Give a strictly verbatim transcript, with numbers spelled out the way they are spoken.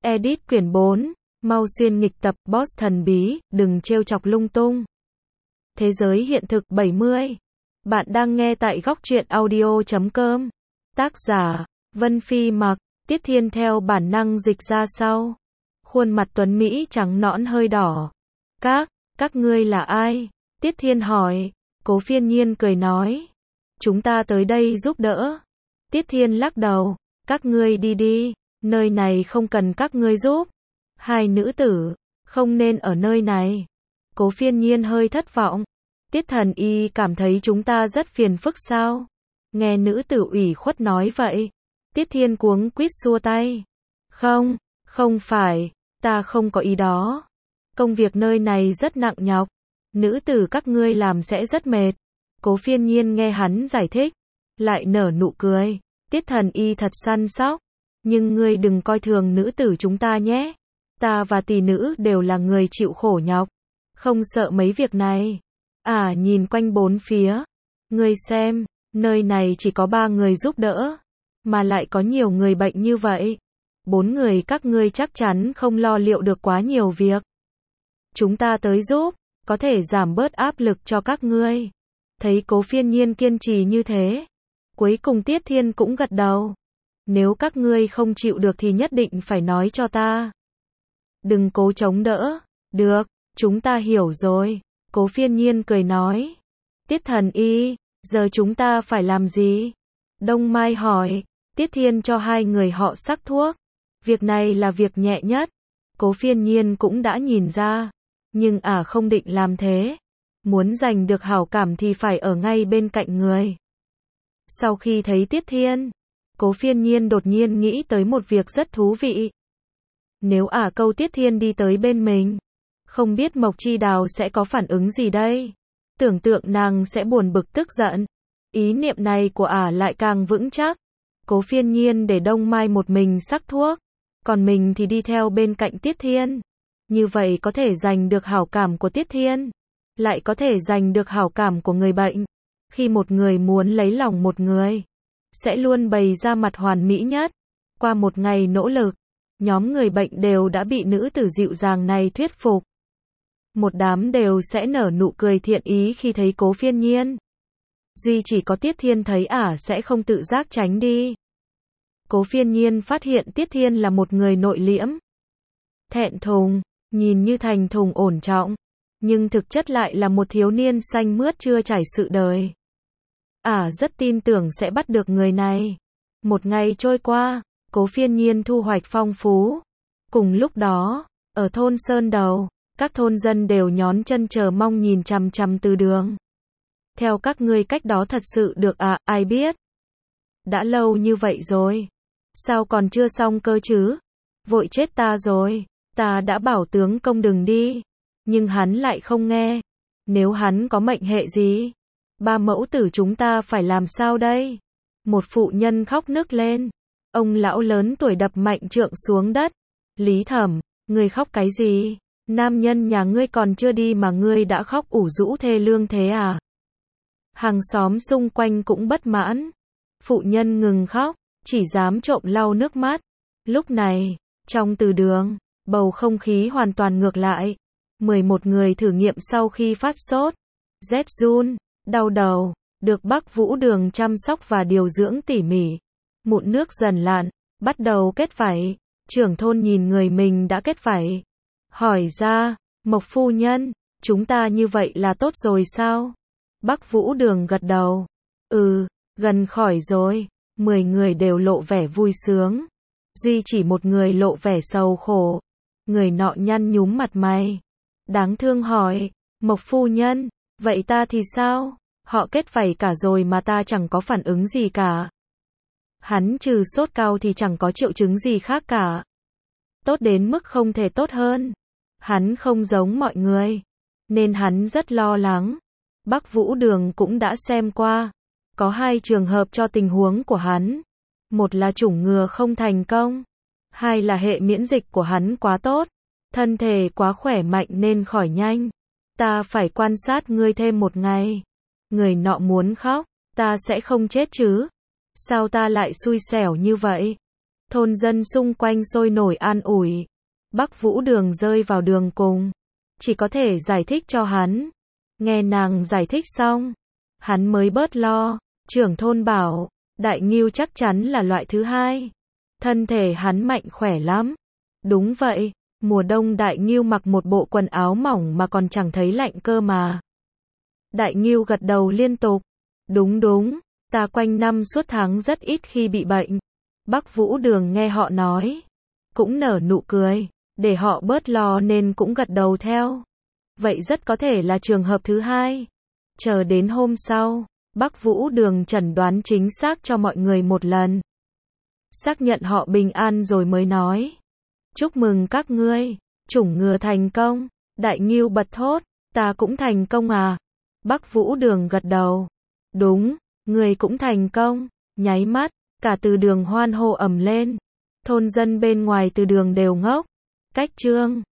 Edit quyển bốn, mau xuyên nghịch tập, boss thần bí, đừng trêu chọc lung tung. Thế giới hiện thực bảy mươi. Bạn đang nghe tại góc truyện audio chấm com. Tác giả, Vân Phi Mặc, Tiết Thiên theo bản năng dịch ra sau. Khuôn mặt tuấn Mỹ trắng nõn hơi đỏ. Các, các ngươi là ai? Tiết Thiên hỏi. Cố Phiên Nhiên cười nói. Chúng ta tới đây giúp đỡ. Tiết Thiên lắc đầu. Các ngươi đi đi, nơi này không cần các ngươi giúp. Hai nữ tử, không nên ở nơi này. Cố Phiên Nhiên hơi thất vọng. Tiết Thần Y cảm thấy chúng ta rất phiền phức sao? Nghe nữ tử ủy khuất nói vậy. Tiết Thiên cuống quýt xua tay. Không, không phải, ta không có ý đó. Công việc nơi này rất nặng nhọc. Nữ tử các ngươi làm sẽ rất mệt. Cố Phiên Nhiên nghe hắn giải thích, lại nở nụ cười. Tiết Thần Y thật săn sóc. Nhưng ngươi đừng coi thường nữ tử chúng ta nhé. Ta và tỷ nữ đều là người chịu khổ nhọc. Không sợ mấy việc này. À, nhìn quanh bốn phía. Ngươi xem, nơi này chỉ có ba người giúp đỡ. Mà lại có nhiều người bệnh như vậy. Bốn người các ngươi chắc chắn không lo liệu được quá nhiều việc. Chúng ta tới giúp, có thể giảm bớt áp lực cho các ngươi. Thấy Cố Phiên Nhiên kiên trì như thế. Cuối cùng Tiết Thiên cũng gật đầu. Nếu các ngươi không chịu được thì nhất định phải nói cho ta. Đừng cố chống đỡ. Được, chúng ta hiểu rồi. Cố Phiên Nhiên cười nói. Tiết Thần Y, giờ chúng ta phải làm gì? Đông Mai hỏi. Tiết Thiên cho hai người họ sắc thuốc. Việc này là việc nhẹ nhất. Cố Phiên Nhiên cũng đã nhìn ra. Nhưng ả à không định làm thế. Muốn giành được hảo cảm thì phải ở ngay bên cạnh người. Sau khi thấy Tiết Thiên, Cố Phiên Nhiên đột nhiên nghĩ tới một việc rất thú vị. Nếu ả à câu Tiết Thiên đi tới bên mình, không biết Mộc Chi Đào sẽ có phản ứng gì đây? Tưởng tượng nàng sẽ buồn bực tức giận. Ý niệm này của ả à lại càng vững chắc. Cố Phiên Nhiên để Đông Mai một mình sắc thuốc, còn mình thì đi theo bên cạnh Tiết Thiên. Như vậy có thể giành được hảo cảm của Tiết Thiên, lại có thể giành được hảo cảm của người bệnh. Khi một người muốn lấy lòng một người, sẽ luôn bày ra mặt hoàn mỹ nhất. Qua một ngày nỗ lực, nhóm người bệnh đều đã bị nữ tử dịu dàng này thuyết phục. Một đám đều sẽ nở nụ cười thiện ý khi thấy Cố Phiên Nhiên. Duy chỉ có Tiết Thiên thấy ả à sẽ không tự giác tránh đi. Cố Phiên Nhiên phát hiện Tiết Thiên là một người nội liễm, thẹn thùng, nhìn như thành thùng ổn trọng, nhưng thực chất lại là một thiếu niên xanh mướt chưa trải sự đời. Ả à rất tin tưởng sẽ bắt được người này. Một ngày trôi qua, Cố Phiên Nhiên thu hoạch phong phú. Cùng lúc đó, ở thôn Sơn Đầu, các thôn dân đều nhón chân chờ mong nhìn chằm chằm Từ Đường. Theo các ngươi cách đó thật sự được à, ai biết? Đã lâu như vậy rồi. Sao còn chưa xong cơ chứ? Vội chết ta rồi. Ta đã bảo tướng công đừng đi. Nhưng hắn lại không nghe. Nếu hắn có mệnh hệ gì? Ba mẫu tử chúng ta phải làm sao đây? Một phụ nhân khóc nức lên. Ông lão lớn tuổi đập mạnh trượng xuống đất. Lý Thẩm, ngươi khóc cái gì? Nam nhân nhà ngươi còn chưa đi mà ngươi đã khóc ủ rũ thê lương thế à? Hàng xóm xung quanh cũng bất mãn. Phụ nhân ngừng khóc, chỉ dám trộm lau nước mắt. Lúc này, trong Từ Đường, bầu không khí hoàn toàn ngược lại. mười một người thử nghiệm sau khi phát sốt, rét run, đau đầu, được Bắc Vũ Đường chăm sóc và điều dưỡng tỉ mỉ. Mụn nước dần lạn, bắt đầu kết vảy. Trưởng thôn nhìn người mình đã kết vảy, hỏi ra, Mộc phu nhân, chúng ta như vậy là tốt rồi sao? Bắc Vũ Đường gật đầu. Ừ, gần khỏi rồi. Mười người đều lộ vẻ vui sướng. Duy chỉ một người lộ vẻ sầu khổ. Người nọ nhăn nhúm mặt mày. Đáng thương hỏi, Mộc phu nhân, vậy ta thì sao? Họ kết vảy cả rồi mà ta chẳng có phản ứng gì cả. Hắn trừ sốt cao thì chẳng có triệu chứng gì khác cả. Tốt đến mức không thể tốt hơn. Hắn không giống mọi người, nên hắn rất lo lắng. Bắc Vũ Đường cũng đã xem qua. Có hai trường hợp cho tình huống của hắn. Một là chủng ngừa không thành công. Hai là hệ miễn dịch của hắn quá tốt. Thân thể quá khỏe mạnh nên khỏi nhanh. Ta phải quan sát ngươi thêm một ngày. Người nọ muốn khóc. Ta sẽ không chết chứ? Sao ta lại xui xẻo như vậy? Thôn dân xung quanh sôi nổi an ủi. Bắc Vũ Đường rơi vào đường cùng. Chỉ có thể giải thích cho hắn. Nghe nàng giải thích xong, hắn mới bớt lo. Trưởng thôn bảo, Đại Ngưu chắc chắn là loại thứ hai. Thân thể hắn mạnh khỏe lắm. Đúng vậy, mùa đông Đại Ngưu mặc một bộ quần áo mỏng mà còn chẳng thấy lạnh cơ mà. Đại Ngưu gật đầu liên tục. Đúng đúng, ta quanh năm suốt tháng rất ít khi bị bệnh. Bắc Vũ Đường nghe họ nói, cũng nở nụ cười, để họ bớt lo nên cũng gật đầu theo. Vậy rất có thể là trường hợp thứ hai. Chờ đến hôm sau, Bắc Vũ Đường chẩn đoán chính xác cho mọi người một lần. Xác nhận họ bình an rồi mới nói. Chúc mừng các ngươi, chủng ngừa thành công. Đại Ngưu bật thốt, ta cũng thành công à? Bắc Vũ Đường gật đầu. Đúng, ngươi cũng thành công. Nháy mắt, cả từ đường hoan hô ầm lên. Thôn dân bên ngoài từ đường đều ngốc. Cách chương